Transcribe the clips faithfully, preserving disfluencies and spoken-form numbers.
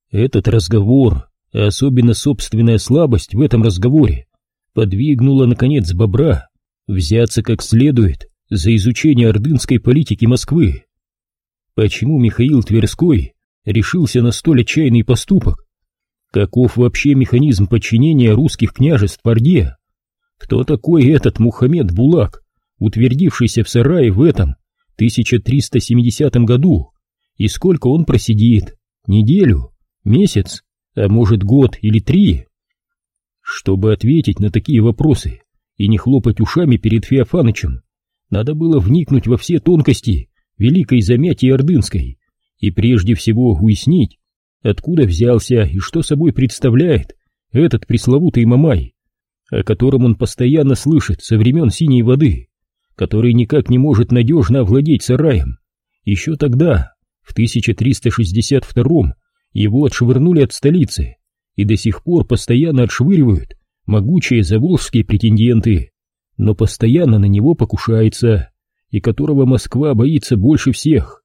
Этот разговор, а особенно собственная слабость в этом разговоре, подвигнула, наконец, Бобра взяться как следует за изучение ордынской политики Москвы. Почему Михаил Тверской решился на столь отчаянный поступок? Каков вообще механизм подчинения русских княжеств Орде? Кто такой этот Мухаммед Булак, утвердившийся в сарае в этом тысяча триста семидесятом году? И сколько он просидит? Неделю? Месяц? А может, год или три? Чтобы ответить на такие вопросы и не хлопать ушами перед Феофанычем, надо было вникнуть во все тонкости великой замятии ордынской и прежде всего уяснить, откуда взялся и что собой представляет этот пресловутый Мамай, о котором он постоянно слышит со времен Синей воды, который никак не может надежно овладеть сараем. Еще тогда, в тысяча триста шестьдесят втором, его отшвырнули от столицы и до сих пор постоянно отшвыривают могучие заволжские претенденты, но постоянно на него покушается, и которого Москва боится больше всех.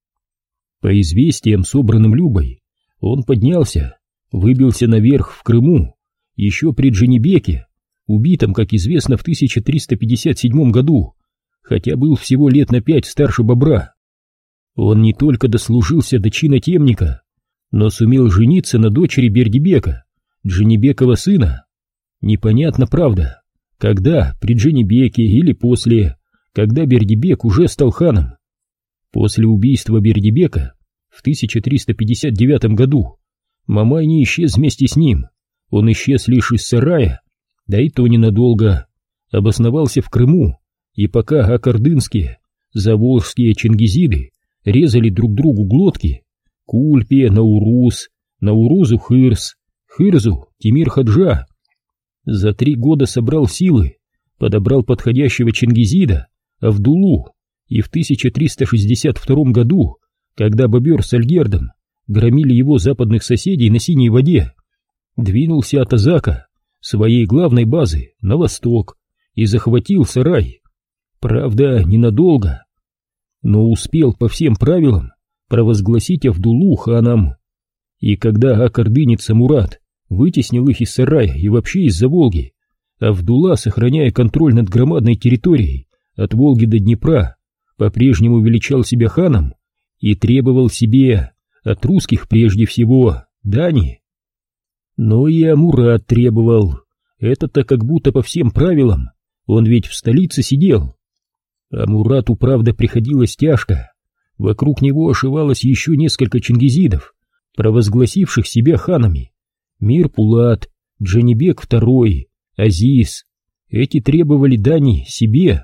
По известиям, собранным Любой, он поднялся, выбился наверх в Крыму, еще при Джанибеке, убитом, как известно, в тысяча триста пятьдесят седьмом году, хотя был всего лет на пять старше Бобра. Он не только дослужился до чина темника, но сумел жениться на дочери Бердибека, Джанибекова сына. Непонятно, правда, когда, при Джанибеке или после, когда Бердибек уже стал ханом. После убийства Бердибека в тысяча триста пятьдесят девятом году Мамай не исчез вместе с ним, он исчез лишь из сарая, да и то ненадолго, обосновался в Крыму, и пока акордынские, заволжские чингизиды резали друг другу глотки, Кульпе, Наурус, Наурузу Хырс, Хырзу Тимир-Хаджа, за три года собрал силы, подобрал подходящего чингизида, Авдулу, и в тысяча триста шестьдесят втором году, когда Бобер с Альгердом громили его западных соседей на Синей воде, двинулся от Азака, своей главной базы, на восток и захватил сарай. Правда, ненадолго, но успел по всем правилам провозгласить Авдулу ханом. И когда акордынец Мурат вытеснил их из сарая и вообще из-за Волги, Авдула, сохраняя контроль над громадной территорией от Волги до Днепра, по-прежнему величал себя ханом и требовал себе от русских прежде всего дани. Но и Амурат требовал. Это-то как будто по всем правилам, он ведь в столице сидел. Амурату, правда, приходилось тяжко. Вокруг него ошивалось еще несколько чингизидов, провозгласивших себя ханами. Мир-Пулат, Джанибек второй, Азиз. Эти требовали дани себе.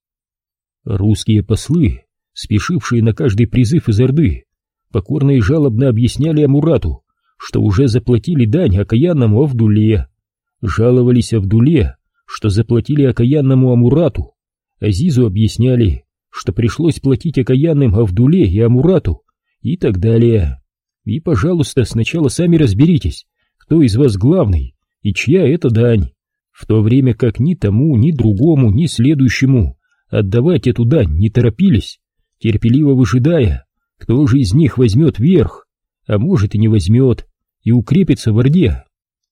Русские послы, спешившие на каждый призыв из Орды, покорно и жалобно объясняли Амурату, что уже заплатили дань окаянному Авдуле. Жаловались Авдуле, что заплатили окаянному Амурату. Азизу объясняли, что пришлось платить окаянным Авдуле и Амурату, и так далее. И, пожалуйста, сначала сами разберитесь, кто из вас главный и чья это дань, в то время как ни тому, ни другому, ни следующему отдавать эту дань не торопились, терпеливо выжидая, кто же из них возьмет верх, а может и не возьмет, и укрепится в Орде.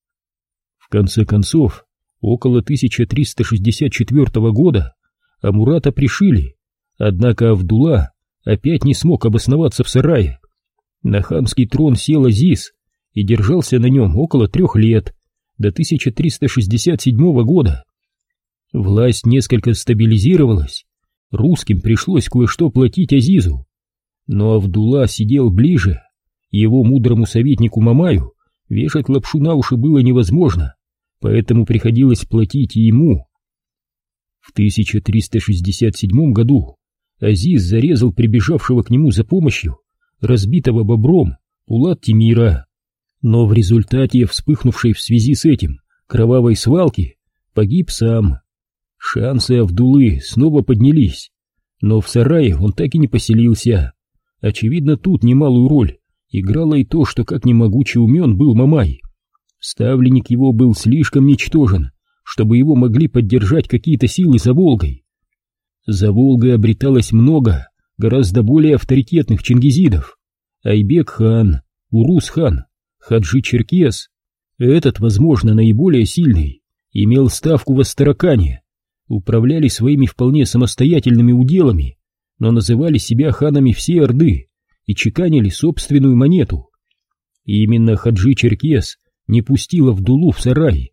В конце концов, около тысяча триста шестьдесят четвёртого года Амурата пришили, однако Авдула опять не смог обосноваться в сарае. На ханский трон сел Азиз и держался на нем около трех лет, до тысяча триста шестьдесят седьмого года. Власть несколько стабилизировалась, русским пришлось кое-что платить Азизу, но Авдула сидел ближе, его мудрому советнику Мамаю вешать лапшу на уши было невозможно, поэтому приходилось платить и ему. В тысяча триста шестьдесят седьмом году Азиз зарезал прибежавшего к нему за помощью разбитого Бобром Пулат-Тимира, но в результате вспыхнувшей в связи с этим кровавой свалки погиб сам. Шансы Авдулы снова поднялись, но в сарае он так и не поселился. Очевидно, тут немалую роль играло и то, что как ни могуче умен был Мамай. Ставленник его был слишком ничтожен, чтобы его могли поддержать какие-то силы за Волгой. За Волгой обреталось много, гораздо более авторитетных чингизидов. Айбек-хан, Урус-хан, Хаджи-Черкес, этот, возможно, наиболее сильный, имел ставку в Астаракане, управляли своими вполне самостоятельными уделами, но называли себя ханами всей Орды и чеканили собственную монету. И именно Хаджи-Черкес не пустил Авдулу в сарай.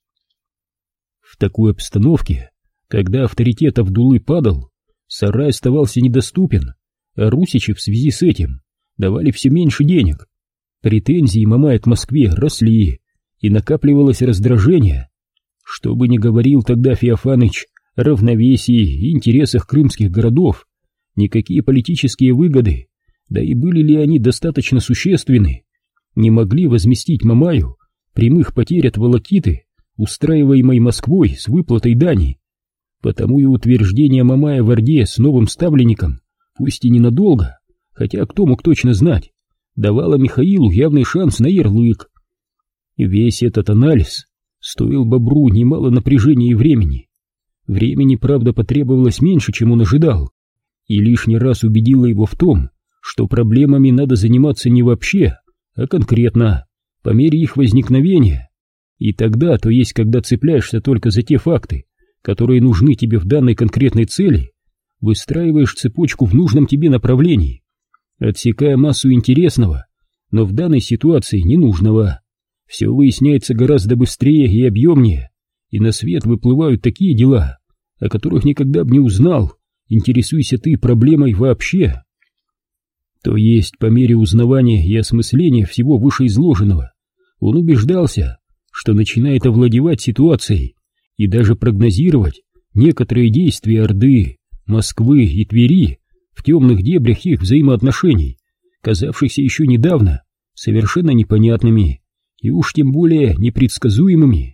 В такой обстановке, когда авторитет Авдулы падал, сарай оставался недоступен, а русичи в связи с этим давали все меньше денег. Претензии Мамая к Москве росли, и накапливалось раздражение. Что бы ни говорил тогда Феофаныч о равновесии и интересах крымских городов, никакие политические выгоды, да и были ли они достаточно существенны, не могли возместить Мамаю прямых потерь от волокиты, устраиваемой Москвой с выплатой дани. Потому и утверждение Мамая в Орде с новым ставленником, пусть и ненадолго, хотя кто мог точно знать, давало Михаилу явный шанс на ярлык. Весь этот анализ стоил Бобру немало напряжения и времени. Времени, правда, потребовалось меньше, чем он ожидал, и лишний раз убедило его в том, что проблемами надо заниматься не вообще, а конкретно, по мере их возникновения. И тогда, то есть когда цепляешься только за те факты, которые нужны тебе в данной конкретной цели, выстраиваешь цепочку в нужном тебе направлении, отсекая массу интересного, но в данной ситуации ненужного. Все выясняется гораздо быстрее и объемнее, и на свет выплывают такие дела, о которых никогда бы не узнал, интересуйся ты проблемой вообще. То есть, по мере узнавания и осмысления всего вышеизложенного, он убеждался, что начинает овладевать ситуацией и даже прогнозировать некоторые действия Орды, Москвы и Твери в темных дебрях их взаимоотношений, казавшихся еще недавно совершенно непонятными и уж тем более непредсказуемыми.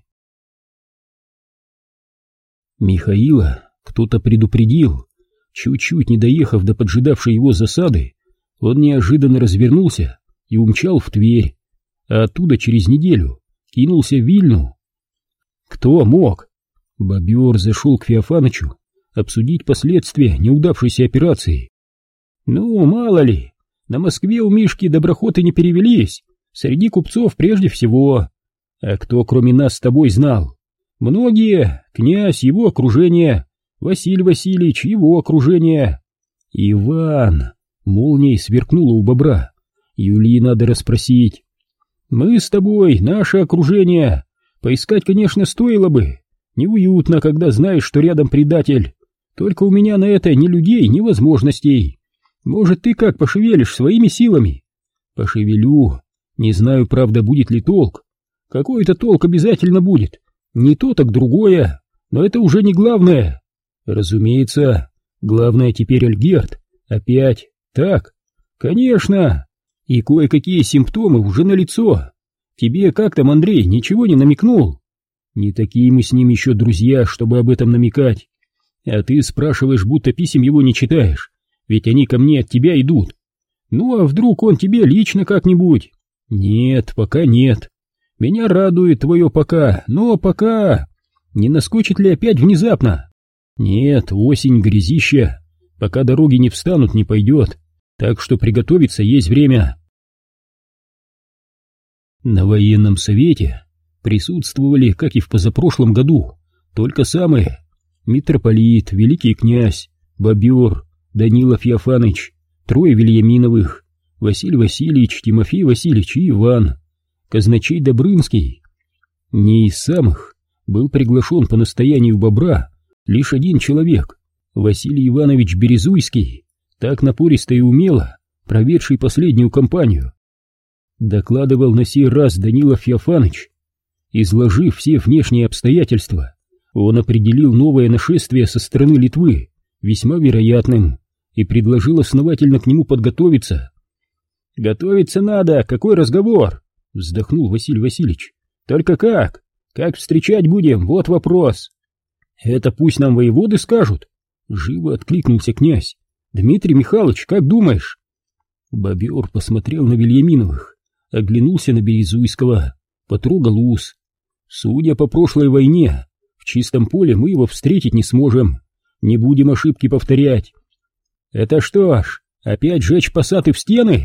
Михаила кто-то предупредил. Чуть-чуть не доехав до поджидавшей его засады, он неожиданно развернулся и умчал в Тверь, а оттуда через неделю кинулся в Вильну. Кто мог? Бобер зашел к Феофанычу обсудить последствия неудавшейся операции. Ну, мало ли, на Москве у Мишки доброхоты не перевелись, среди купцов прежде всего. А кто кроме нас с тобой знал? Многие, князь, его окружение, Василий Васильевич, его окружение. Иван, молнией сверкнула у Бобра. Юлии надо расспросить. Мы с тобой, наше окружение, поискать, конечно, стоило бы. Неуютно, когда знаешь, что рядом предатель. Только у меня на это ни людей, ни возможностей. Может, ты как пошевелишь своими силами? Пошевелю. Не знаю, правда, будет ли толк. Какой-то толк обязательно будет. Не то, так другое. Но это уже не главное. Разумеется, главное теперь Альгерд. Опять. Так? Конечно. И кое-какие симптомы уже налицо. Тебе как там, Андрей, ничего не намекнул? Не такие мы с ним еще друзья, чтобы об этом намекать. А ты спрашиваешь, будто писем его не читаешь, ведь они ко мне от тебя идут. Ну а вдруг он тебе лично как-нибудь? Нет, пока нет. Меня радует твое пока, но пока... Не наскочит ли опять внезапно? Нет, осень, грязища. Пока дороги не встанут, не пойдет. Так что приготовиться есть время. На военном совете присутствовали, как и в позапрошлом году, только самые: митрополит, великий князь, Бобер, Данила Феофаныч, трое Вильяминовых, Василий Васильевич, Тимофей Васильевич и Иван, казначей Добрынский. Не из самых был приглашен по настоянию Бобра лишь один человек, Василий Иванович Березуйский, так напористо и умело проведший последнюю кампанию. Докладывал на сей раз Данила Феофаныч. Изложив все внешние обстоятельства, он определил новое нашествие со стороны Литвы весьма вероятным и предложил основательно к нему подготовиться. «Готовиться надо, какой разговор?» — вздохнул Василий Васильевич. «Только как? Как встречать будем? Вот вопрос». «Это пусть нам воеводы скажут», — живо откликнулся князь. «Дмитрий Михайлович, как думаешь?» Бобер посмотрел на Вильяминовых, оглянулся на Березуйского, потрогал ус. «Судя по прошлой войне, в чистом поле мы его встретить не сможем. Не будем ошибки повторять». «Это что ж, опять жечь посады в стены?»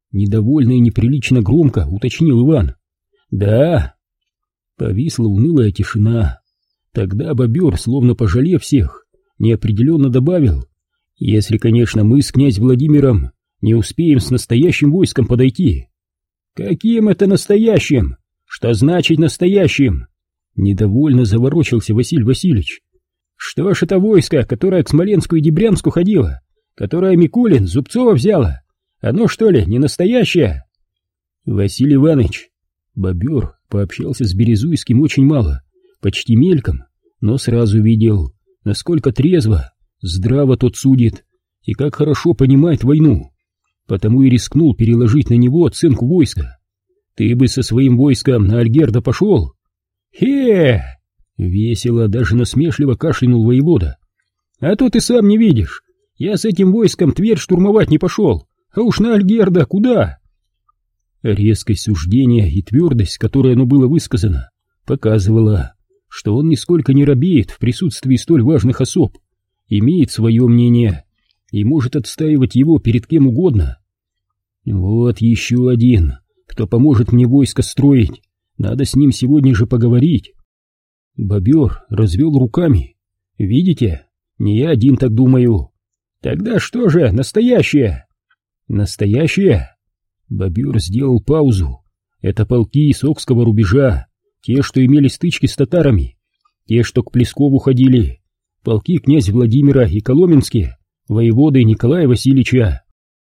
Недовольно и неприлично громко уточнил Иван. Да. Повисла унылая тишина. Тогда бобер, словно пожалев всех, неопределенно добавил: если, конечно, мы с князь Владимиром не успеем с настоящим войском подойти. Каким это настоящим? Что значит настоящим? Недовольно заворочился Василий Васильевич. Что ж это войско, которое к Смоленску и Дебрянску ходило, которое Микулин Зубцова взяла? Оно, что ли, не настоящее? Василий Иванович, бобер пообщался с Березуйским очень мало, почти мельком, но сразу видел, насколько трезво, здраво тот судит и как хорошо понимает войну, потому и рискнул переложить на него оценку войска. Ты бы со своим войском на Альгерда пошел? Хе! Весело, даже насмешливо кашлянул воевода. А то ты сам не видишь, я с этим войском Тверь штурмовать не пошел, а уж на Альгерда куда? Резкость суждения и твердость, с которой оно было высказано, показывала, что он нисколько не робеет в присутствии столь важных особ, имеет свое мнение и может отстаивать его перед кем угодно. Вот еще один, кто поможет мне войско строить, надо с ним сегодня же поговорить. Бобер развел руками. Видите, не я один так думаю. Тогда что же настоящее? Настоящее? Бобер сделал паузу. Это полки с Окского рубежа, те, что имели стычки с татарами, те, что к Плескову ходили, полки князя Владимира и Коломенские, воеводы Николая Васильевича.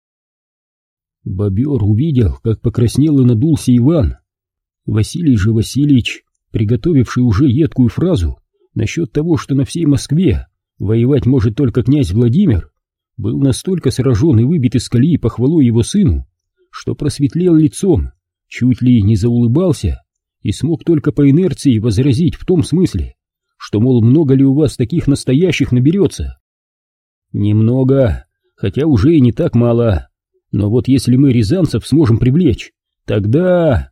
Бобер увидел, как покраснел и надулся Иван. Василий же Васильевич, приготовивший уже едкую фразу насчет того, что на всей Москве воевать может только князь Владимир, был настолько сражен и выбит из колеи похвалой его сыну, что просветлел лицом, чуть ли не заулыбался и смог только по инерции возразить в том смысле, что, мол, много ли у вас таких настоящих наберется? Немного, хотя уже и не так мало, но вот если мы рязанцев сможем привлечь, тогда...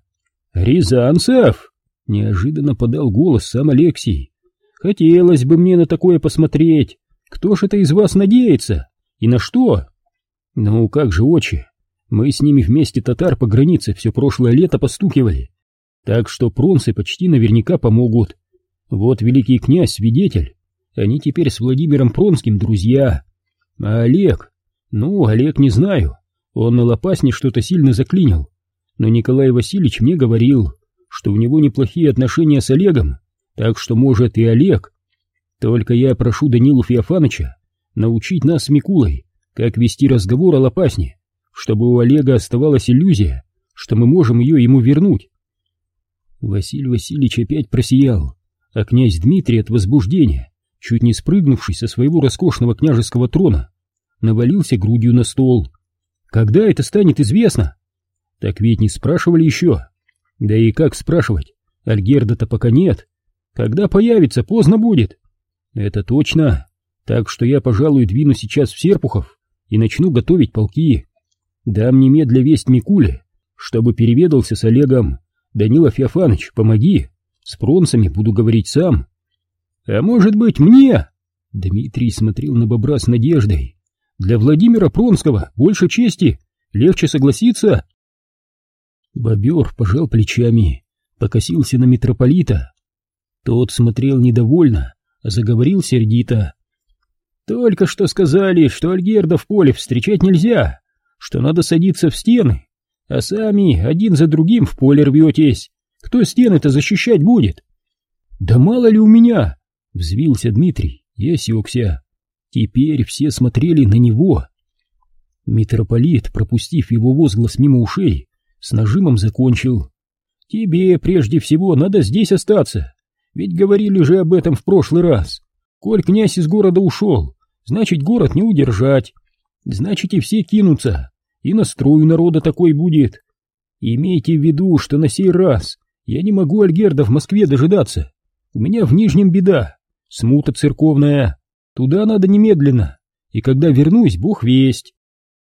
Рязанцев? Неожиданно подал голос сам Алексий. Хотелось бы мне на такое посмотреть. Кто ж это из вас надеется? И на что? Ну, как же, отче, мы с ними вместе татар по границе все прошлое лето постукивали, так что пронсы почти наверняка помогут. Вот великий князь свидетель, они теперь с Владимиром Пронским друзья. А Олег? Ну, Олег не знаю, он на Лопасне что-то сильно заклинил, но Николай Васильевич мне говорил, что у него неплохие отношения с Олегом, так что, может, и Олег. Только я прошу Данилу Феофановича научить нас с Микулой, как вести разговор о Лопасне, чтобы у Олега оставалась иллюзия, что мы можем ее ему вернуть. Василий Васильевич опять просиял, а князь Дмитрий от возбуждения, чуть не спрыгнувший со своего роскошного княжеского трона, навалился грудью на стол. Когда это станет известно? Так ведь не спрашивали еще. Да и как спрашивать? Альгерда-то пока нет. Когда появится, поздно будет. Это точно. Так что я, пожалуй, двину сейчас в Серпухов и начну готовить полки. Дам немедля весть Микуле, чтобы переведался с Олегом. Данила Феофанович, помоги. С пронцами буду говорить сам. А может быть, мне? Дмитрий смотрел на бобра с надеждой. Для Владимира Пронского больше чести. Легче согласиться. Бобер пожал плечами, покосился на митрополита. Тот смотрел недовольно, а заговорил сердито. Только что сказали, что Альгерда в поле встречать нельзя, что надо садиться в стены, а сами один за другим в поле рветесь. Кто стены-то защищать будет? Да мало ли у меня, взвился Дмитрий и осекся. Теперь все смотрели на него. Митрополит, пропустив его возглас мимо ушей, с нажимом закончил. Тебе прежде всего надо здесь остаться, ведь говорили же об этом в прошлый раз. Коль князь из города ушел, значит, город не удержать, значит, и все кинутся, и настрой у народа такой будет. Имейте в виду, что на сей раз я не могу Альгерда в Москве дожидаться. У меня в Нижнем беда, смута церковная, туда надо немедленно, и когда вернусь, бог весть.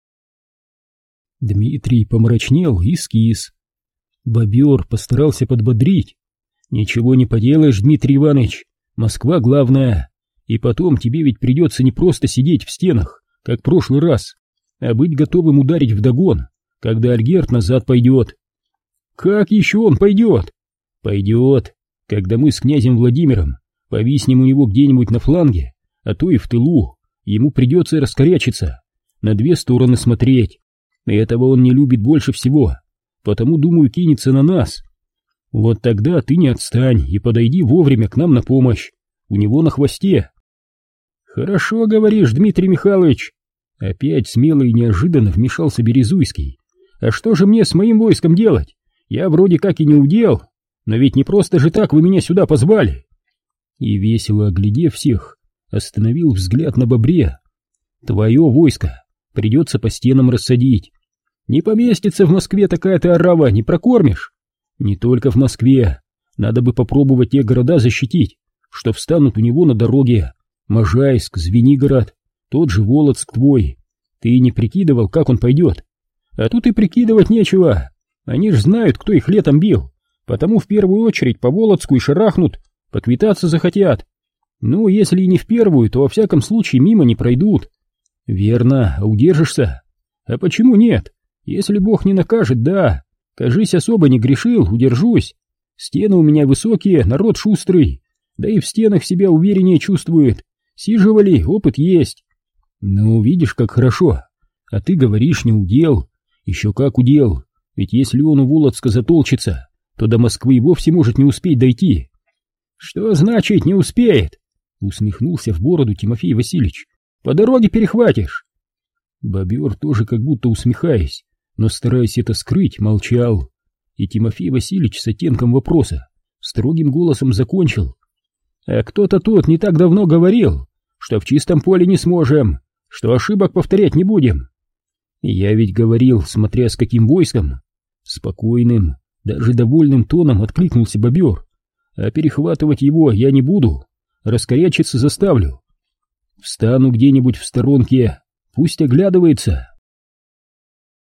Дмитрий помрачнел и скис. Бобер постарался подбодрить. Ничего не поделаешь, Дмитрий Иванович, Москва главная, и потом тебе ведь придется не просто сидеть в стенах, как в прошлый раз, а быть готовым ударить вдогон, когда Альгерт назад пойдет. Как еще он пойдет? Пойдет, когда мы с князем Владимиром повиснем у него где-нибудь на фланге, а то и в тылу. Ему придется раскорячиться, на две стороны смотреть. Этого он не любит больше всего, потому, думаю, кинется на нас. Вот тогда ты не отстань и подойди вовремя к нам на помощь. У него на хвосте. Хорошо говоришь, Дмитрий Михайлович. Опять смело и неожиданно вмешался Березуйский. А что же мне с моим войском делать? Я вроде как и не удел, но ведь не просто же так вы меня сюда позвали. И весело оглядев всех, остановил взгляд на бобре. Твое войско придется по стенам рассадить. Не поместится в Москве такая-то орава, не прокормишь. Не только в Москве. Надо бы попробовать те города защитить, что встанут у него на дороге. Можайск, Звенигород, тот же Волоцк твой. Ты не прикидывал, как он пойдет? А тут и прикидывать нечего. Они ж знают, кто их летом бил, потому в первую очередь по Волоцку и шарахнут, поквитаться захотят. Ну, если и не в первую, то во всяком случае мимо не пройдут. Верно, а удержишься? А почему нет? Если Бог не накажет, да. Кажись, особо не грешил, удержусь. Стены у меня высокие, народ шустрый, да и в стенах себя увереннее чувствует. Сиживали, опыт есть. Ну, видишь, как хорошо. А ты говоришь, не удел. Еще как удел. Ведь если он у Волоцка затолчится, то до Москвы и вовсе может не успеть дойти. Что значит не успеет? Усмехнулся в бороду Тимофей Васильевич. По дороге перехватишь. Бобер тоже как будто усмехаясь, но стараясь это скрыть, молчал. И Тимофей Васильевич с оттенком вопроса строгим голосом закончил. А кто-то тут не так давно говорил, что в чистом поле не сможем, что ошибок повторять не будем. Я ведь говорил, смотря с каким войском. Спокойным, даже довольным тоном откликнулся бобер. А перехватывать его я не буду, раскорячиться заставлю. Встану где-нибудь в сторонке, пусть оглядывается.